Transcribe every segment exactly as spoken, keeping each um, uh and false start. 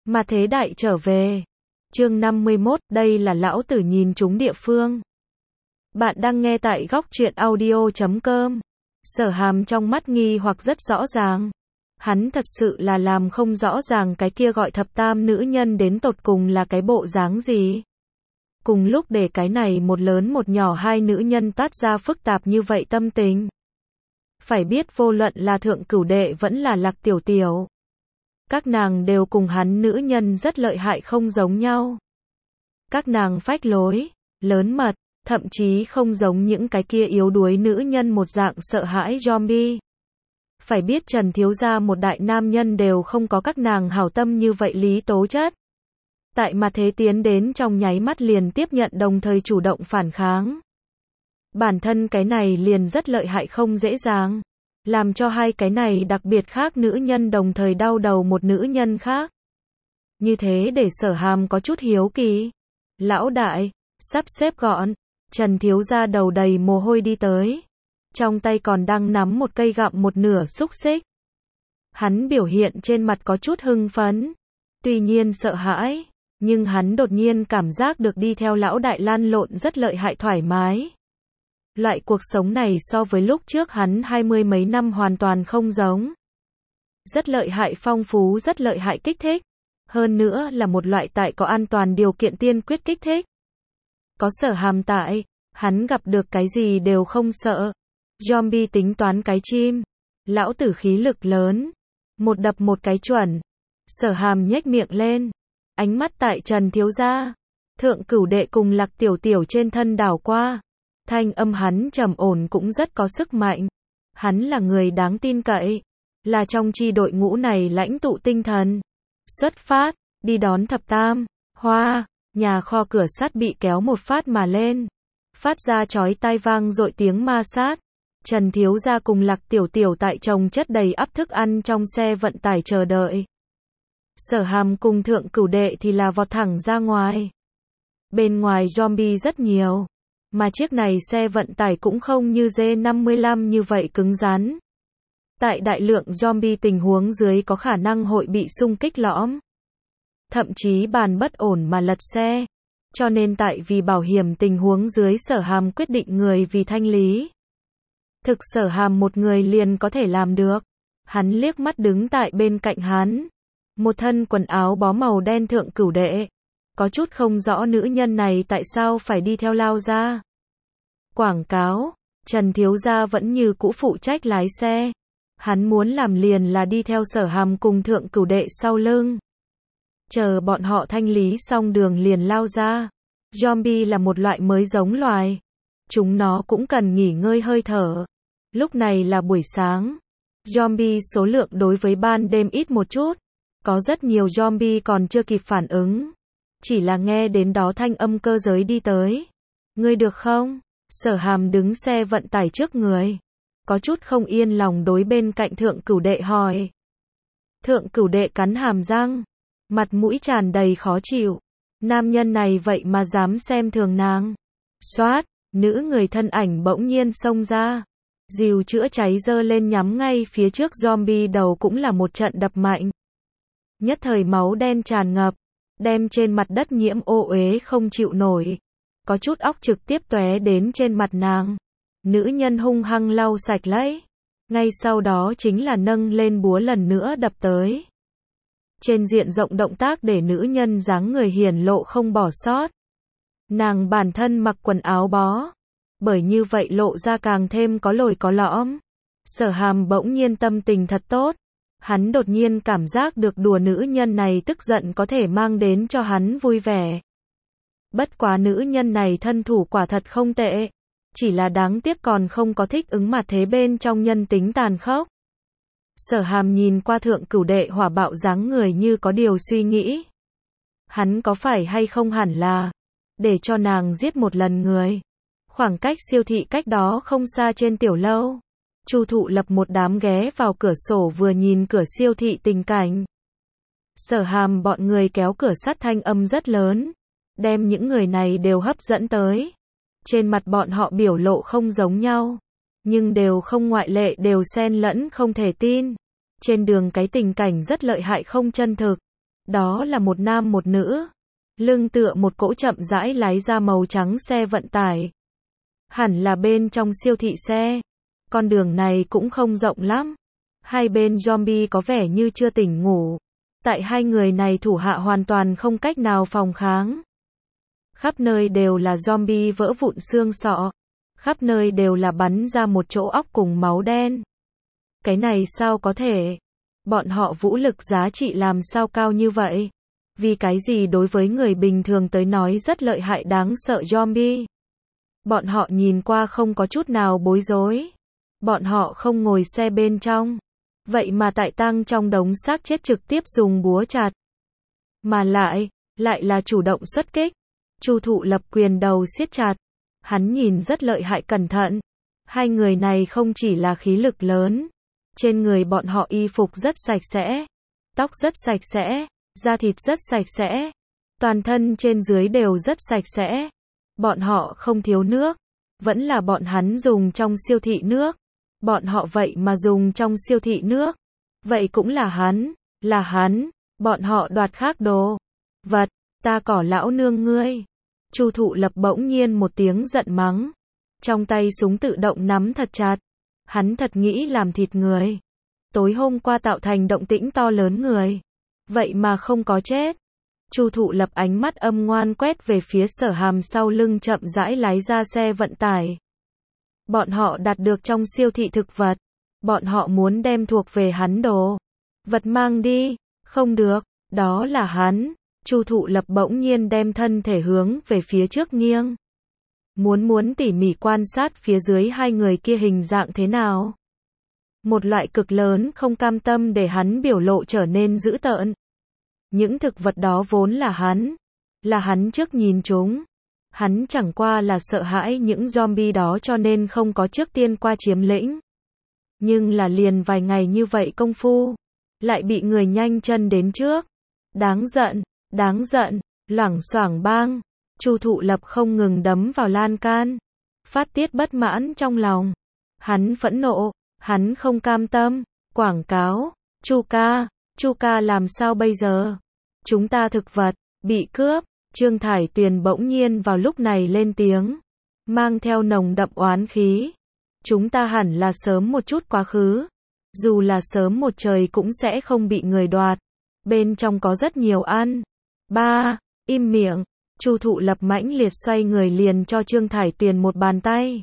Mà thế đại trở về. Chương năm mươi mốt, đây là lão tử nhìn trúng địa phương. Bạn đang nghe tại góc truyện audio chấm com. Sở Hàm trong mắt nghi hoặc rất rõ ràng. Hắn thật sự là làm không rõ ràng cái kia gọi thập tam nữ nhân đến tột cùng là cái bộ dáng gì. Cùng lúc để cái này một lớn một nhỏ hai nữ nhân toát ra phức tạp như vậy tâm tình. Phải biết vô luận là Thượng Cửu Đệ vẫn là Lạc Tiểu Tiểu. Các nàng đều cùng hắn nữ nhân rất lợi hại không giống nhau. Các nàng phách lối, lớn mật, thậm chí không giống những cái kia yếu đuối nữ nhân một dạng sợ hãi zombie. Phải biết Trần thiếu gia một đại nam nhân đều không có các nàng hảo tâm như vậy lý tố chất. Tại mà thế tiến đến trong nháy mắt liền tiếp nhận đồng thời chủ động phản kháng. Bản thân cái này liền rất lợi hại không dễ dàng. Làm cho hai cái này đặc biệt khác nữ nhân đồng thời đau đầu một nữ nhân khác. Như thế để Sở Hàm có chút hiếu kỳ. Lão đại, sắp xếp gọn. Trần thiếu gia đầu đầy mồ hôi đi tới. Trong tay còn đang nắm một cây gặm một nửa xúc xích. Hắn biểu hiện trên mặt có chút hưng phấn. Tuy nhiên sợ hãi. Nhưng hắn đột nhiên cảm giác được đi theo lão đại lan lộn rất lợi hại thoải mái. Loại cuộc sống này so với lúc trước hắn hai mươi mấy năm hoàn toàn không giống. Rất lợi hại phong phú, rất lợi hại kích thích. Hơn nữa là một loại tại có an toàn điều kiện tiên quyết kích thích. Có Sở Hàm tại, hắn gặp được cái gì đều không sợ. Zombie tính toán cái chim. Lão tử khí lực lớn. Một đập một cái chuẩn. Sở Hàm nhếch miệng lên. Ánh mắt tại Trần thiếu gia, Thượng Cửu Đệ cùng Lạc Tiểu Tiểu trên thân đảo qua. Thanh âm hắn trầm ổn cũng rất có sức mạnh. Hắn là người đáng tin cậy. Là trong chi đội ngũ này lãnh tụ tinh thần. Xuất phát, đi đón thập tam. Hoa, nhà kho cửa sắt bị kéo một phát mà lên. Phát ra chói tai vang dội tiếng ma sát. Trần thiếu gia cùng Lạc Tiểu Tiểu tại chồng chất đầy ắp thức ăn trong xe vận tải chờ đợi. Sở Hàm cùng Thượng Cửu Đệ thì là vọt thẳng ra ngoài. Bên ngoài zombie rất nhiều. Mà chiếc này xe vận tải cũng không như D năm mươi lăm như vậy cứng rắn. Tại đại lượng zombie tình huống dưới có khả năng hội bị xung kích lõm. Thậm chí bàn bất ổn mà lật xe. Cho nên tại vì bảo hiểm tình huống dưới Sở Hàm quyết định người vì thanh lý. Thực Sở Hàm một người liền có thể làm được. Hắn liếc mắt đứng tại bên cạnh hắn. Một thân quần áo bó màu đen Thượng Cửu Đệ. Có chút không rõ nữ nhân này tại sao phải đi theo lao ra. Quảng cáo, Trần thiếu gia vẫn như cũ phụ trách lái xe. Hắn muốn làm liền là đi theo Sở Hàm cùng Thượng Cửu Đệ sau lưng. Chờ bọn họ thanh lý xong đường liền lao ra. Zombie là một loại mới giống loài. Chúng nó cũng cần nghỉ ngơi hơi thở. Lúc này là buổi sáng. Zombie số lượng đối với ban đêm ít một chút. Có rất nhiều zombie còn chưa kịp phản ứng. Chỉ là nghe đến đó thanh âm cơ giới đi tới. Ngươi được không? Sở Hàm đứng xe vận tải trước người. Có chút không yên lòng đối bên cạnh Thượng Cửu Đệ hỏi. Thượng Cửu Đệ cắn hàm răng. Mặt mũi tràn đầy khó chịu. Nam nhân này vậy mà dám xem thường nàng. Xoát, nữ người thân ảnh bỗng nhiên xông ra. Dìu chữa cháy giơ lên nhắm ngay phía trước zombie đầu cũng là một trận đập mạnh. Nhất thời máu đen tràn ngập. Đem trên mặt đất nhiễm ô uế không chịu nổi. Có chút óc trực tiếp tóe đến trên mặt nàng. Nữ nhân hung hăng lau sạch lấy. Ngay sau đó chính là nâng lên búa lần nữa đập tới. Trên diện rộng động tác để nữ nhân dáng người hiển lộ không bỏ sót. Nàng bản thân mặc quần áo bó. Bởi như vậy lộ ra càng thêm có lồi có lõm. Sở Hàm bỗng nhiên tâm tình thật tốt. Hắn đột nhiên cảm giác được đùa nữ nhân này tức giận có thể mang đến cho hắn vui vẻ. Bất quá nữ nhân này thân thủ quả thật không tệ. Chỉ là đáng tiếc còn không có thích ứng mặt thế bên trong nhân tính tàn khốc. Sở Hàm nhìn qua Thượng Cửu Đệ hỏa bạo dáng người như có điều suy nghĩ. Hắn có phải hay không hẳn là để cho nàng giết một lần người. Khoảng cách siêu thị cách đó không xa trên tiểu lâu. Chu Thụ Lập một đám ghé vào cửa sổ vừa nhìn cửa siêu thị tình cảnh. Sở Hàm bọn người kéo cửa sắt thanh âm rất lớn. Đem những người này đều hấp dẫn tới. Trên mặt bọn họ biểu lộ không giống nhau. Nhưng đều không ngoại lệ đều xen lẫn không thể tin. Trên đường cái tình cảnh rất lợi hại không chân thực. Đó là một nam một nữ. Lưng tựa một cỗ chậm rãi lái ra màu trắng xe vận tải. Hẳn là bên trong siêu thị xe. Con đường này cũng không rộng lắm. Hai bên zombie có vẻ như chưa tỉnh ngủ. Tại hai người này thủ hạ hoàn toàn không cách nào phòng kháng. Khắp nơi đều là zombie vỡ vụn xương sọ. Khắp nơi đều là bắn ra một chỗ óc cùng máu đen. Cái này sao có thể? Bọn họ vũ lực giá trị làm sao cao như vậy? Vì cái gì đối với người bình thường tới nói rất lợi hại đáng sợ zombie? Bọn họ nhìn qua không có chút nào bối rối. Bọn họ không ngồi xe bên trong. Vậy mà tại tang trong đống xác chết trực tiếp dùng búa chặt. Mà lại, lại là chủ động xuất kích. Chu Thụ Lập quyền đầu siết chặt. Hắn nhìn rất lợi hại cẩn thận. Hai người này không chỉ là khí lực lớn. Trên người bọn họ y phục rất sạch sẽ. Tóc rất sạch sẽ. Da thịt rất sạch sẽ. Toàn thân trên dưới đều rất sạch sẽ. Bọn họ không thiếu nước. Vẫn là bọn hắn dùng trong siêu thị nước. Bọn họ vậy mà dùng trong siêu thị nước. Vậy cũng là hắn. Là hắn. Bọn họ đoạt khác đồ. Vật. Ta cỏ lão nương ngươi. Chu Thụ Lập bỗng nhiên một tiếng giận mắng. Trong tay súng tự động nắm thật chặt. Hắn thật nghĩ làm thịt người. Tối hôm qua tạo thành động tĩnh to lớn người. Vậy mà không có chết. Chu Thụ Lập ánh mắt âm ngoan quét về phía Sở Hàm sau lưng chậm rãi lái ra xe vận tải. Bọn họ đạt được trong siêu thị thực vật. Bọn họ muốn đem thuộc về hắn đồ. Vật mang đi. Không được. Đó là hắn. Chu Thụ Lập bỗng nhiên đem thân thể hướng về phía trước nghiêng. Muốn muốn tỉ mỉ quan sát phía dưới hai người kia hình dạng thế nào. Một loại cực lớn không cam tâm để hắn biểu lộ trở nên dữ tợn. Những thực vật đó vốn là hắn. Là hắn trước nhìn chúng. Hắn chẳng qua là sợ hãi những zombie đó cho nên không có trước tiên qua chiếm lĩnh. Nhưng là liền vài ngày như vậy công phu. Lại bị người nhanh chân đến trước. Đáng giận, đáng giận, loảng xoảng bang. Chu Thụ Lập không ngừng đấm vào lan can. Phát tiết bất mãn trong lòng. Hắn phẫn nộ, hắn không cam tâm. Quảng cáo, Chu ca, Chu ca làm sao bây giờ? Chúng ta thực vật, bị cướp. Trương Thải Tuyền bỗng nhiên vào lúc này lên tiếng. Mang theo nồng đậm oán khí. Chúng ta hẳn là sớm một chút quá khứ. Dù là sớm một trời cũng sẽ không bị người đoạt. Bên trong có rất nhiều ăn. Ba, im miệng. Chu Thụ Lập mãnh liệt xoay người liền cho Trương Thải Tuyền một bàn tay.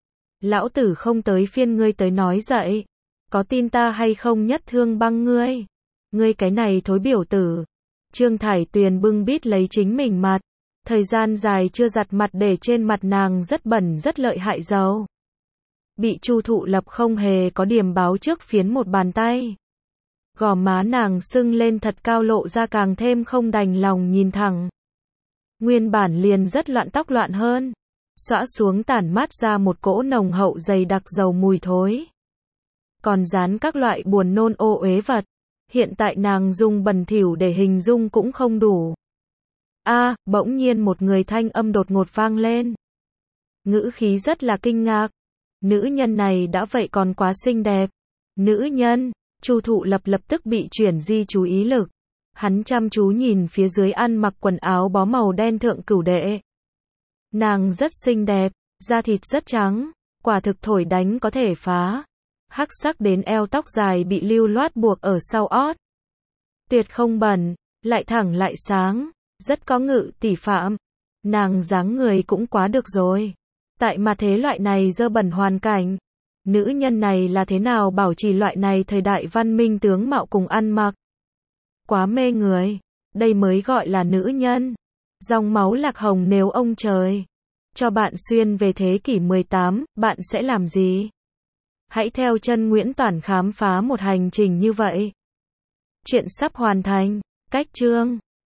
Lão tử không tới phiên ngươi tới nói dậy. Có tin ta hay không nhất thương băng ngươi. Ngươi cái này thối biểu tử. Trương Thải Tuyền bưng bít lấy chính mình mặt. Thời gian dài chưa giặt mặt để trên mặt nàng rất bẩn rất lợi hại dầu. Bị Chu Thụ Lập không hề có điểm báo trước phiến một bàn tay. Gò má nàng sưng lên thật cao lộ ra càng thêm không đành lòng nhìn thẳng. Nguyên bản liền rất loạn tóc loạn hơn. Xõa xuống tản mát ra một cỗ nồng hậu dày đặc dầu mùi thối. Còn dán các loại buồn nôn ô uế vật. Hiện tại nàng dùng bẩn thỉu để hình dung cũng không đủ. A, à, bỗng nhiên một người thanh âm đột ngột vang lên. Ngữ khí rất là kinh ngạc. Nữ nhân này đã vậy còn quá xinh đẹp. Nữ nhân, Chu Thụ Lập lập tức bị chuyển di chú ý lực. Hắn chăm chú nhìn phía dưới ăn mặc quần áo bó màu đen thượng cửu đệ. Nàng rất xinh đẹp, da thịt rất trắng, quả thực thổi đánh có thể phá. Hắc sắc đến eo tóc dài bị lưu loát buộc ở sau ót. Tuyệt không bẩn, lại thẳng lại sáng, rất có ngự tỷ phạm. Nàng dáng người cũng quá được rồi. Tại mà thế loại này dơ bẩn hoàn cảnh, nữ nhân này là thế nào bảo trì loại này thời đại văn minh tướng mạo cùng ăn mặc. Quá mê người, đây mới gọi là nữ nhân. Dòng máu lạc hồng nếu ông trời cho bạn xuyên về thế kỷ mười tám, bạn sẽ làm gì? Hãy theo chân Nguyễn Toản khám phá một hành trình như vậy. Chuyện sắp hoàn thành, cách chương